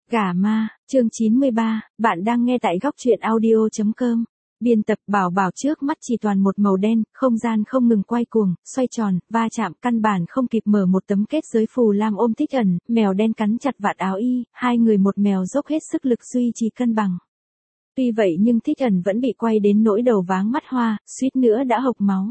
Gà ma, chương 93, bạn đang nghe tại góc truyện audio.com. Biên tập Bảo Bảo trước mắt chỉ toàn một màu đen, không gian không ngừng quay cuồng, xoay tròn, va chạm, căn bản không kịp mở một tấm kết giới. Phù Lam ôm Thích Ẩn, mèo đen cắn chặt vạt áo y, hai người một mèo dốc hết sức lực duy trì cân bằng. Tuy vậy nhưng Thích Ẩn vẫn bị quay đến nỗi đầu váng mắt hoa, suýt nữa đã hộc máu.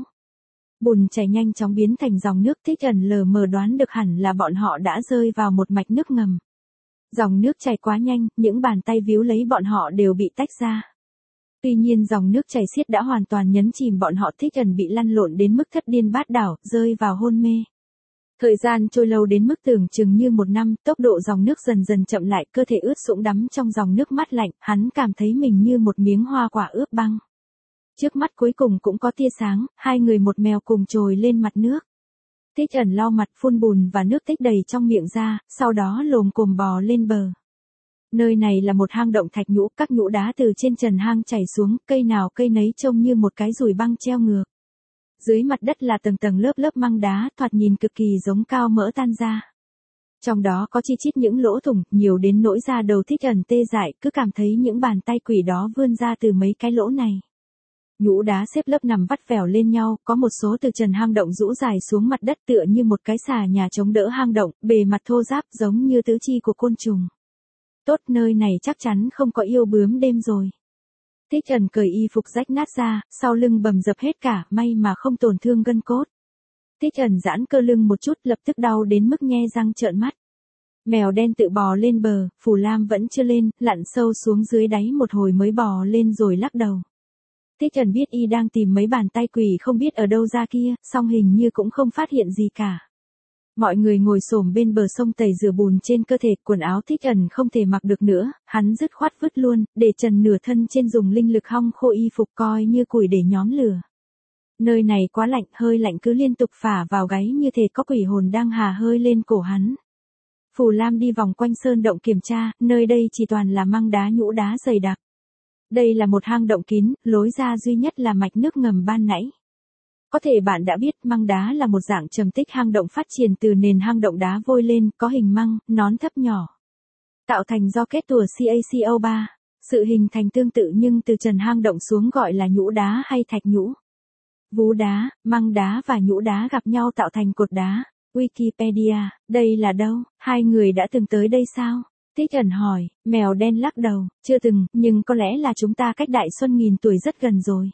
Bùn chảy nhanh chóng biến thành dòng nước. Thích Ẩn lờ mờ đoán được hẳn là bọn họ đã rơi vào một mạch nước ngầm. Dòng nước chảy quá nhanh, những bàn tay víu lấy bọn họ đều bị tách ra. Tuy nhiên dòng nước chảy xiết đã hoàn toàn nhấn chìm bọn họ. Thích Ẩn bị lăn lộn đến mức thất điên bát đảo, rơi vào hôn mê. Thời gian trôi lâu đến mức tưởng chừng như một năm, tốc độ dòng nước dần dần chậm lại, cơ thể ướt sũng đắm trong dòng nước mát lạnh, hắn cảm thấy mình như một miếng hoa quả ướp băng. Trước mắt cuối cùng cũng có tia sáng, hai người một mèo cùng trồi lên mặt nước. Thích Ẩn lau mặt, phun bùn và nước tích đầy trong miệng ra, sau đó lồm cồm bò lên bờ. Nơi này là một hang động thạch nhũ, các nhũ đá từ trên trần hang chảy xuống, cây nào cây nấy trông như một cái dùi băng treo ngược. Dưới mặt đất là tầng tầng lớp lớp măng đá, thoạt nhìn cực kỳ giống cao mỡ tan ra. Trong đó có chi chít những lỗ thủng, nhiều đến nỗi da đầu Thích Ẩn tê dại, cứ cảm thấy những bàn tay quỷ đó vươn ra từ mấy cái lỗ này. Nhũ đá xếp lớp nằm vắt vẻo lên nhau, có một số từ trần hang động rũ dài xuống mặt đất tựa như một cái xà nhà chống đỡ hang động, bề mặt thô ráp giống như tứ chi của côn trùng. Tốt, nơi này chắc chắn không có yêu bướm đêm rồi. Thích Ẩn cởi y phục rách nát ra, sau lưng bầm dập hết cả, may mà không tổn thương gân cốt. Thích Ẩn giãn cơ lưng một chút, lập tức đau đến mức nhe răng trợn mắt. Mèo đen tự bò lên bờ, Phù Lam vẫn chưa lên, lặn sâu xuống dưới đáy một hồi mới bò lên rồi lắc đầu. Thích Ẩn biết y đang tìm mấy bàn tay quỷ không biết ở đâu ra kia, song hình như cũng không phát hiện gì cả. Mọi người ngồi xổm bên bờ sông tẩy rửa bùn trên cơ thể, quần áo Thích Ẩn không thể mặc được nữa, hắn dứt khoát vứt luôn, để trần nửa thân trên dùng linh lực hong khô y phục coi như củi để nhóm lửa. Nơi này quá lạnh, hơi lạnh cứ liên tục phả vào gáy như thể có quỷ hồn đang hà hơi lên cổ hắn. Phù Lam đi vòng quanh sơn động kiểm tra, nơi đây chỉ toàn là măng đá nhũ đá dày đặc. Đây là một hang động kín, lối ra duy nhất là mạch nước ngầm ban nãy. Có thể bạn đã biết măng đá là một dạng trầm tích hang động phát triển từ nền hang động đá vôi lên, có hình măng, nón thấp nhỏ. Tạo thành do kết tủa CaCO3. Sự hình thành tương tự nhưng từ trần hang động xuống gọi là nhũ đá hay thạch nhũ. Vú đá, măng đá và nhũ đá gặp nhau tạo thành cột đá. Wikipedia, đây là đâu? Hai người đã từng tới đây sao? Thích Ẩn hỏi, mèo đen lắc đầu, chưa từng, nhưng có lẽ là chúng ta cách Đại Xuân nghìn tuổi rất gần rồi.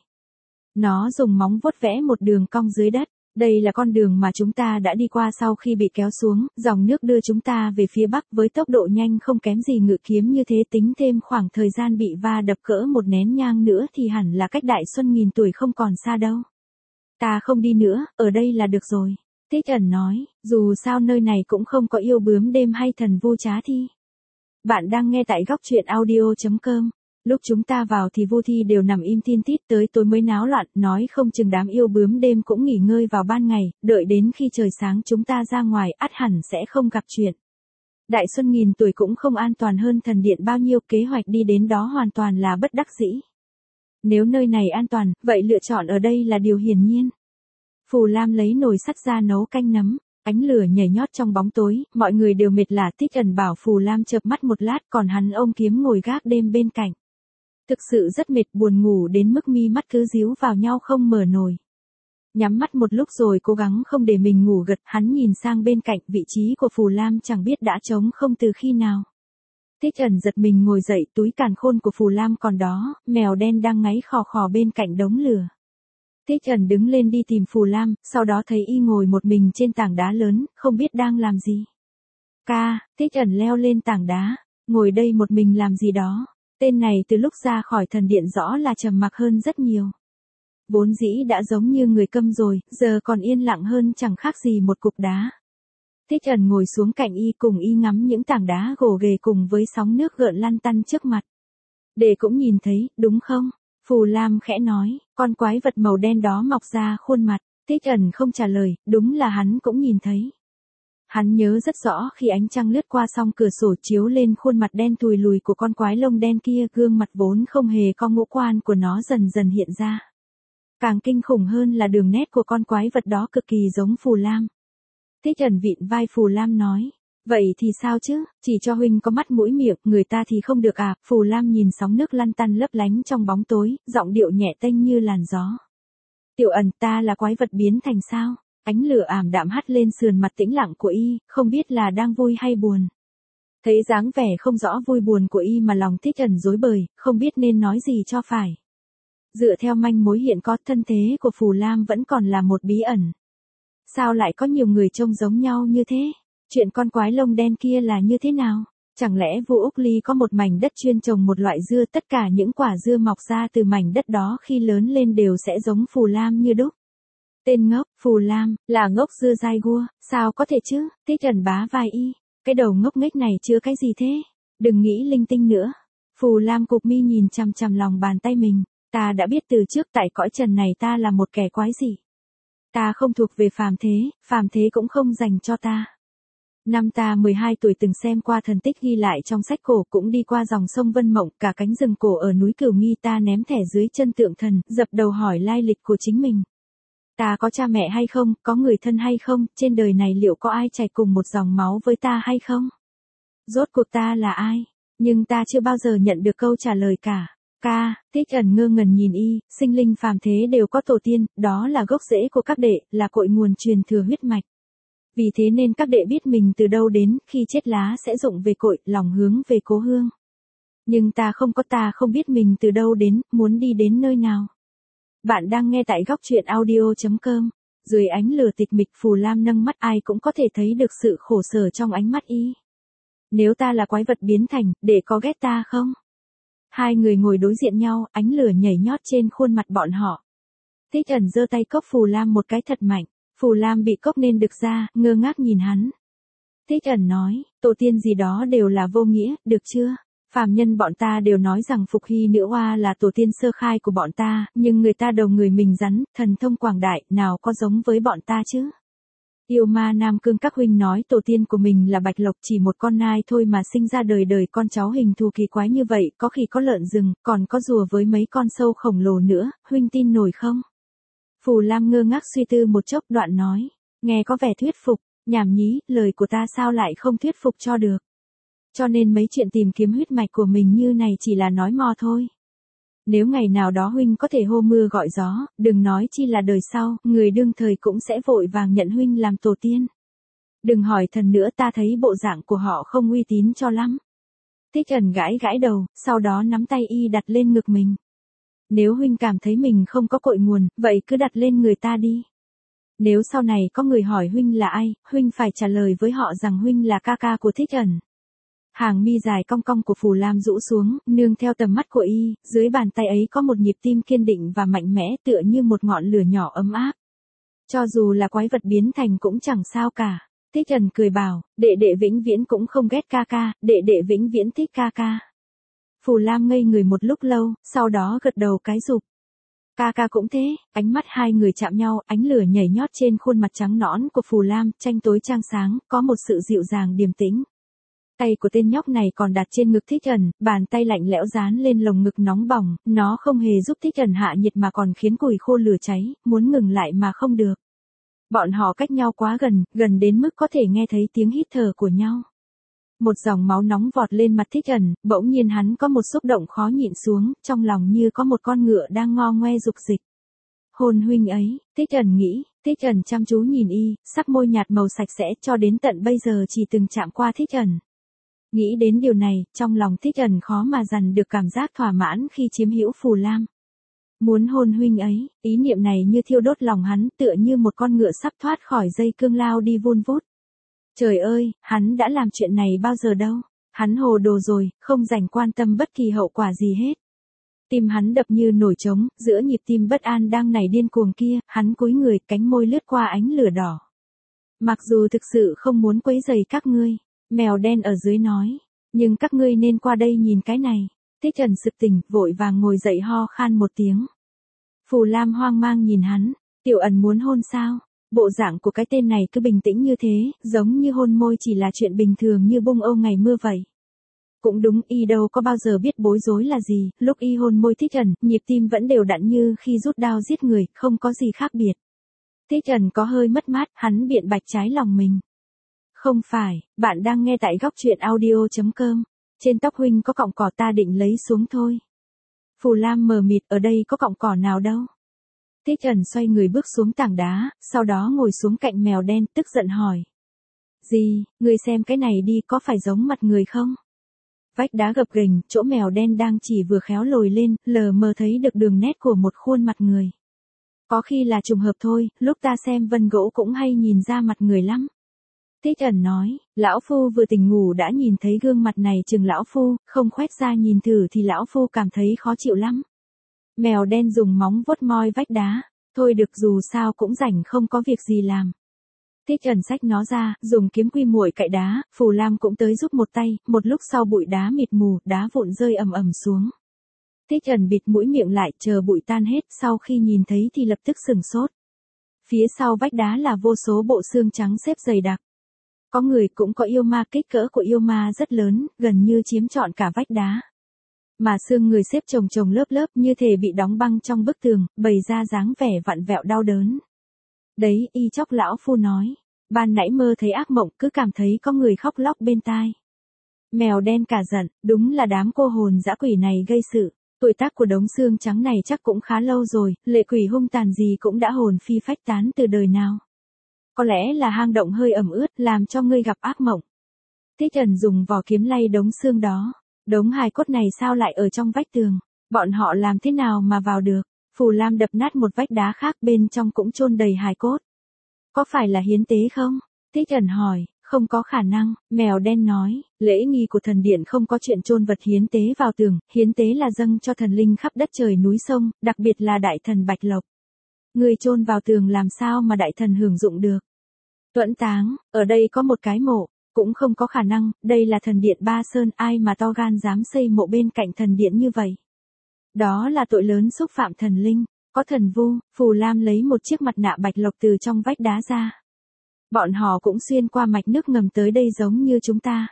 Nó dùng móng vuốt vẽ một đường cong dưới đất. Đây là con đường mà chúng ta đã đi qua sau khi bị kéo xuống, dòng nước đưa chúng ta về phía bắc với tốc độ nhanh không kém gì ngự kiếm như thế, tính thêm khoảng thời gian bị va đập cỡ một nén nhang nữa thì hẳn là cách Đại Xuân nghìn tuổi không còn xa đâu. Ta không đi nữa, ở đây là được rồi. Thích Ẩn nói, dù sao nơi này cũng không có yêu bướm đêm hay thần vu trá thi. Bạn đang nghe tại góc truyện audio.com. Lúc chúng ta vào thì vô thi đều nằm im tin tít, tới tối mới náo loạn, nói không chừng đám yêu bướm đêm cũng nghỉ ngơi vào ban ngày, đợi đến khi trời sáng chúng ta ra ngoài ắt hẳn sẽ không gặp chuyện. Đại Xuân nghìn tuổi cũng không an toàn hơn thần điện bao nhiêu, kế hoạch đi đến đó hoàn toàn là bất đắc dĩ. Nếu nơi này an toàn, vậy lựa chọn ở đây là điều hiển nhiên. Phù Lam lấy nồi sắt ra nấu canh nấm. Ánh lửa nhảy nhót trong bóng tối, mọi người đều mệt lả. Thích Ẩn bảo Phù Lam chợp mắt một lát, còn hắn ôm kiếm ngồi gác đêm bên cạnh. Thực sự rất mệt, buồn ngủ đến mức mi mắt cứ díu vào nhau không mở nổi. Nhắm mắt một lúc rồi cố gắng không để mình ngủ gật, hắn nhìn sang bên cạnh, vị trí của Phù Lam chẳng biết đã trống không từ khi nào. Thích Ẩn giật mình ngồi dậy, túi càn khôn của Phù Lam còn đó, mèo đen đang ngáy khò khò bên cạnh đống lửa. Thích Ẩn đứng lên đi tìm Phù Lam, sau đó thấy y ngồi một mình trên tảng đá lớn, không biết đang làm gì. Ca, Thích Ẩn leo lên tảng đá, ngồi đây một mình làm gì đó. Tên này từ lúc ra khỏi thần điện rõ là trầm mặc hơn rất nhiều. Vốn dĩ đã giống như người câm rồi, giờ còn yên lặng hơn chẳng khác gì một cục đá. Thích Ẩn ngồi xuống cạnh y cùng y ngắm những tảng đá gồ ghề cùng với sóng nước gợn lăn tăn trước mặt. Để cũng nhìn thấy, đúng không? Phù Lam khẽ nói, con quái vật màu đen đó mọc ra khuôn mặt. Thích Ẩn không trả lời, đúng là hắn cũng nhìn thấy. Hắn nhớ rất rõ khi ánh trăng lướt qua song cửa sổ chiếu lên khuôn mặt đen thùi lùi của con quái lông đen kia, gương mặt vốn không hề có ngũ quan của nó dần dần hiện ra. Càng kinh khủng hơn là đường nét của con quái vật đó cực kỳ giống Phù Lam. Thích Ẩn vịn vai Phù Lam nói, Vậy thì sao chứ, chỉ cho huynh có mắt mũi miệng, người ta thì không được à? Phù Lam nhìn sóng nước lăn tăn lấp lánh trong bóng tối, giọng điệu nhẹ tênh như làn gió. Tiểu Ẩn, ta là quái vật biến thành sao? Ánh lửa ảm đạm hắt lên sườn mặt tĩnh lặng của y, không biết là đang vui hay buồn. Thấy dáng vẻ không rõ vui buồn của y mà lòng Thích Ẩn rối bời, không biết nên nói gì cho phải. Dựa theo manh mối hiện có, thân thế của Phù Lam vẫn còn là một bí ẩn. Sao lại có nhiều người trông giống nhau như thế? Chuyện con quái lông đen kia là như thế nào? Chẳng lẽ vua Úc Ly có một mảnh đất chuyên trồng một loại dưa, tất cả những quả dưa mọc ra từ mảnh đất đó khi lớn lên đều sẽ giống Phù Lam như đúc? Tên ngốc, Phù Lam, là ngốc dưa dai gua, sao có thể chứ? Thích Ẩn bá vai y, cái đầu ngốc nghếch này chưa cái gì thế? Đừng nghĩ linh tinh nữa. Phù Lam cụp mi nhìn chằm chằm lòng bàn tay mình, ta đã biết từ trước tại cõi trần này ta là một kẻ quái dị. Ta không thuộc về phàm thế cũng không dành cho ta. Năm ta 12 tuổi từng xem qua thần tích ghi lại trong sách cổ, cũng đi qua dòng sông Vân Mộng, cả cánh rừng cổ ở núi Cửu Nghi ta ném thẻ dưới chân tượng thần, dập đầu hỏi lai lịch của chính mình. Ta có cha mẹ hay không, có người thân hay không, trên đời này liệu có ai chảy cùng một dòng máu với ta hay không? Rốt cuộc ta là ai? Nhưng ta chưa bao giờ nhận được câu trả lời cả. Ca, Thích Ẩn ngơ ngẩn nhìn y, sinh linh phàm thế đều có tổ tiên, đó là gốc rễ của các đệ, là cội nguồn truyền thừa huyết mạch. Vì thế nên các đệ biết mình từ đâu đến, khi chết lá sẽ rụng về cội, lòng hướng về cố hương. Nhưng ta không biết mình từ đâu đến, muốn đi đến nơi nào. Bạn đang nghe tại góc truyện audio.com. Dưới ánh lửa tịch mịch, Phù Lam nâng mắt, ai cũng có thể thấy được sự khổ sở trong ánh mắt y. Nếu ta là quái vật biến thành, đệ có ghét ta không? Hai người ngồi đối diện nhau, ánh lửa nhảy nhót trên khuôn mặt bọn họ. Thích Ẩn giơ tay cốc Phù Lam một cái thật mạnh. Phù Lam bị cốc nên đực ra, ngơ ngác nhìn hắn. Thích Ẩn nói, tổ tiên gì đó đều là vô nghĩa, được chưa? Phàm nhân bọn ta đều nói rằng Phục Hy nữ oa là tổ tiên sơ khai của bọn ta, nhưng người ta đầu người mình rắn, thần thông quảng đại, nào có giống với bọn ta chứ? Yêu ma Nam Cương các huynh nói tổ tiên của mình là bạch lộc, chỉ một con nai thôi mà sinh ra đời đời con cháu hình thù kỳ quái như vậy, có khỉ có lợn rừng, còn có rùa với mấy con sâu khổng lồ nữa, huynh tin nổi không? Phù Lam ngơ ngác suy tư một chốc, đoạn nói, nghe có vẻ thuyết phục, nhảm nhí, lời của ta sao lại không thuyết phục cho được. Cho nên mấy chuyện tìm kiếm huyết mạch của mình như này chỉ là nói mò thôi. Nếu ngày nào đó huynh có thể hô mưa gọi gió, đừng nói chi là đời sau, người đương thời cũng sẽ vội vàng nhận huynh làm tổ tiên. Đừng hỏi thần nữa, ta thấy bộ dạng của họ không uy tín cho lắm. Thích Ẩn gãi gãi đầu, sau đó nắm tay y đặt lên ngực mình. Nếu huynh cảm thấy mình không có cội nguồn, vậy cứ đặt lên người ta đi. Nếu sau này có người hỏi huynh là ai, huynh phải trả lời với họ rằng huynh là ca ca của Thích Ẩn. Hàng mi dài cong cong của Phù Lam rũ xuống, nương theo tầm mắt của y, dưới bàn tay ấy có một nhịp tim kiên định và mạnh mẽ, tựa như một ngọn lửa nhỏ ấm áp. Cho dù là quái vật biến thành cũng chẳng sao cả. Thích Ẩn cười bảo, đệ đệ vĩnh viễn cũng không ghét ca ca, đệ đệ vĩnh viễn thích ca ca. Phù Lam ngây người một lúc lâu, sau đó gật đầu cái rụp. Ca ca cũng thế, ánh mắt hai người chạm nhau, ánh lửa nhảy nhót trên khuôn mặt trắng nõn của Phù Lam, tranh tối trang sáng, có một sự dịu dàng điềm tĩnh. Tay của tên nhóc này còn đặt trên ngực Thích Ẩn, bàn tay lạnh lẽo dán lên lồng ngực nóng bỏng, nó không hề giúp Thích Ẩn hạ nhiệt mà còn khiến củi khô lửa cháy, muốn ngừng lại mà không được. Bọn họ cách nhau quá gần, gần đến mức có thể nghe thấy tiếng hít thở của nhau. Một dòng máu nóng vọt lên mặt Thích Ẩn, bỗng nhiên hắn có một xúc động khó nhịn xuống, trong lòng như có một con ngựa đang ngo ngoe dục dịch. Hôn huynh ấy, Thích Ẩn nghĩ, Thích Ẩn chăm chú nhìn y, sắc môi nhạt màu sạch sẽ, cho đến tận bây giờ chỉ từng chạm qua Thích Ẩn. Nghĩ đến điều này, trong lòng Thích Ẩn khó mà dằn được cảm giác thỏa mãn khi chiếm hữu Phù Lam. Muốn hôn huynh ấy, ý niệm này như thiêu đốt lòng hắn, tựa như một con ngựa sắp thoát khỏi dây cương lao đi vun vút. Trời ơi, hắn đã làm chuyện này bao giờ đâu. Hắn hồ đồ rồi, không dành quan tâm bất kỳ hậu quả gì hết. Tim hắn đập như nổi trống, giữa nhịp tim bất an đang nảy điên cuồng kia, hắn cúi người, cánh môi lướt qua ánh lửa đỏ. Mặc dù thực sự không muốn quấy rầy các ngươi, mèo đen ở dưới nói, nhưng các ngươi nên qua đây nhìn cái này. Thích Ẩn sực tỉnh, vội vàng ngồi dậy ho khan một tiếng. Phù Lam hoang mang nhìn hắn, Tiểu Ẩn muốn hôn sao? Bộ dạng của cái tên này cứ bình tĩnh như thế, giống như hôn môi chỉ là chuyện bình thường như bông âu ngày mưa vậy. Cũng đúng, y đâu có bao giờ biết bối rối là gì, lúc y hôn môi Thích Ẩn, nhịp tim vẫn đều đặn như khi rút đao giết người, không có gì khác biệt. Thích Ẩn có hơi mất mát, hắn biện bạch trái lòng mình. Không phải, bạn đang nghe tại góc chuyện audio.com. Trên tóc huynh có cọng cỏ ta định lấy xuống thôi. Phù Lam mờ mịt, ở đây có cọng cỏ nào đâu. Thích Ẩn xoay người bước xuống tảng đá, sau đó ngồi xuống cạnh mèo đen, tức giận hỏi. Gì, người xem cái này đi, có phải giống mặt người không? Vách đá gập ghềnh, chỗ mèo đen đang chỉ vừa khéo lồi lên, lờ mờ thấy được đường nét của một khuôn mặt người. Có khi là trùng hợp thôi, lúc ta xem vân gỗ cũng hay nhìn ra mặt người lắm. Thích Ẩn nói, lão phu vừa tỉnh ngủ đã nhìn thấy gương mặt này, chừng lão phu không khoét ra nhìn thử thì lão phu cảm thấy khó chịu lắm. Mèo đen dùng móng vuốt moi vách đá, thôi được, dù sao cũng rảnh không có việc gì làm. Thích Ẩn xách nó ra, dùng kiếm quy muội cạy đá, Phù Lam cũng tới giúp một tay, một lúc sau bụi đá mịt mù, đá vụn rơi ầm ầm xuống. Thích Ẩn bịt mũi miệng lại, chờ bụi tan hết, sau khi nhìn thấy thì lập tức sửng sốt. Phía sau vách đá là vô số bộ xương trắng xếp dày đặc. Có người cũng có yêu ma, kích cỡ của yêu ma rất lớn, gần như chiếm trọn cả vách đá. Mà xương người xếp chồng chồng lớp lớp như thể bị đóng băng trong bức tường, bày ra dáng vẻ vặn vẹo đau đớn. Đấy, y chóc lão phu nói. Ban nãy mơ thấy ác mộng, cứ cảm thấy có người khóc lóc bên tai. Mèo đen cả giận, đúng là đám cô hồn dã quỷ này gây sự. Tuổi tác của đống xương trắng này chắc cũng khá lâu rồi, lệ quỷ hung tàn gì cũng đã hồn phi phách tán từ đời nào. Có lẽ là hang động hơi ẩm ướt, làm cho ngươi gặp ác mộng. Thích Ẩn dùng vỏ kiếm lay đống xương đó. Đống hài cốt này sao lại ở trong vách tường? Bọn họ làm thế nào mà vào được? Phù Lam đập nát một vách đá khác, bên trong cũng chôn đầy hài cốt. Có phải là hiến tế không? Thích Ẩn hỏi. Không có khả năng, mèo đen nói, lễ nghi của thần điện không có chuyện chôn vật hiến tế vào tường, hiến tế là dâng cho thần linh khắp đất trời núi sông, đặc biệt là đại thần Bạch Lộc. Người chôn vào tường làm sao mà đại thần hưởng dụng được? Tuẫn táng, ở đây có một cái mộ, cũng không có khả năng, đây là thần điện Ba Sơn, ai mà to gan dám xây mộ bên cạnh thần điện như vậy? Đó là tội lớn xúc phạm thần linh, có thần vu. Phù Lam lấy một chiếc mặt nạ bạch lộc từ trong vách đá ra. Bọn họ cũng xuyên qua mạch nước ngầm tới đây giống như chúng ta.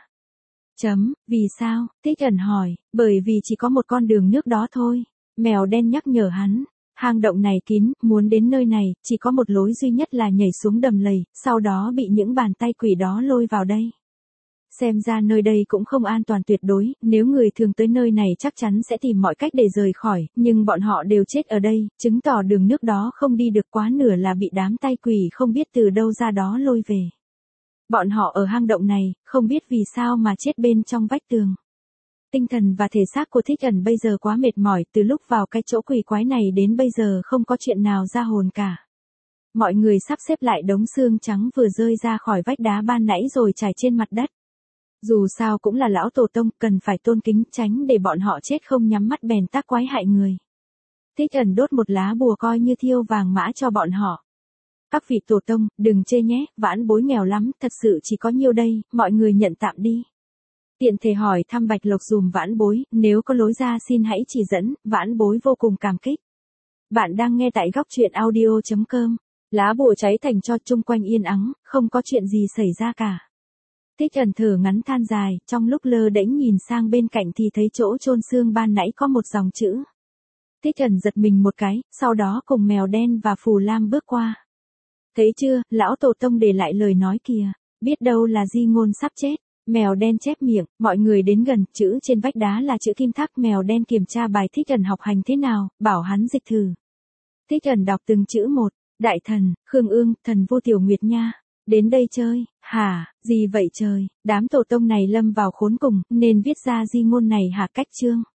Vì sao? Thích Ẩn hỏi, bởi vì chỉ có một con đường nước đó thôi. Mèo đen nhắc nhở hắn. Hang động này kín, muốn đến nơi này, chỉ có một lối duy nhất là nhảy xuống đầm lầy, sau đó bị những bàn tay quỷ đó lôi vào đây. Xem ra nơi đây cũng không an toàn tuyệt đối, nếu người thường tới nơi này chắc chắn sẽ tìm mọi cách để rời khỏi, nhưng bọn họ đều chết ở đây, chứng tỏ đường nước đó không đi được, quá nửa là bị đám tay quỷ không biết từ đâu ra đó lôi về. Bọn họ ở hang động này, không biết vì sao mà chết bên trong vách tường. Tinh thần và thể xác của Thích Ẩn bây giờ quá mệt mỏi, từ lúc vào cái chỗ quỷ quái này đến bây giờ không có chuyện nào ra hồn cả. Mọi người sắp xếp lại đống xương trắng vừa rơi ra khỏi vách đá ban nãy rồi trải trên mặt đất. Dù sao cũng là lão tổ tông, cần phải tôn kính, tránh để bọn họ chết không nhắm mắt bèn tác quái hại người. Thích Ẩn đốt một lá bùa coi như thiêu vàng mã cho bọn họ. Các vị tổ tông, đừng chê nhé, vãn bối nghèo lắm, thật sự chỉ có nhiêu đây, mọi người nhận tạm đi. Tiện thể hỏi thăm Bạch Lộc dùm vãn bối, nếu có lối ra xin hãy chỉ dẫn, vãn bối vô cùng cảm kích. Bạn đang nghe tại góc chuyện audio.com. Lá bùa cháy thành tro, chung quanh yên ắng, không có chuyện gì xảy ra cả. Thích Ẩn thở ngắn than dài, trong lúc lơ đễnh nhìn sang bên cạnh thì thấy chỗ chôn xương ban nãy có một dòng chữ. Thích Ẩn giật mình một cái, sau đó cùng mèo đen và Phù Lam bước qua. Thấy chưa, lão tổ tông để lại lời nói kìa, biết đâu là di ngôn sắp chết. Mèo đen chép miệng, mọi người đến gần, chữ trên vách đá là chữ kim thác. Mèo đen kiểm tra bài Thích Ẩn học hành thế nào, bảo hắn dịch thử. Thích Ẩn đọc từng chữ một. Đại thần, Khương Ương, thần vô Tiểu Nguyệt nha. Đến đây chơi, hả, gì vậy trời, đám tổ tông này lâm vào khốn cùng, nên viết ra di ngôn này hả? Cách chương.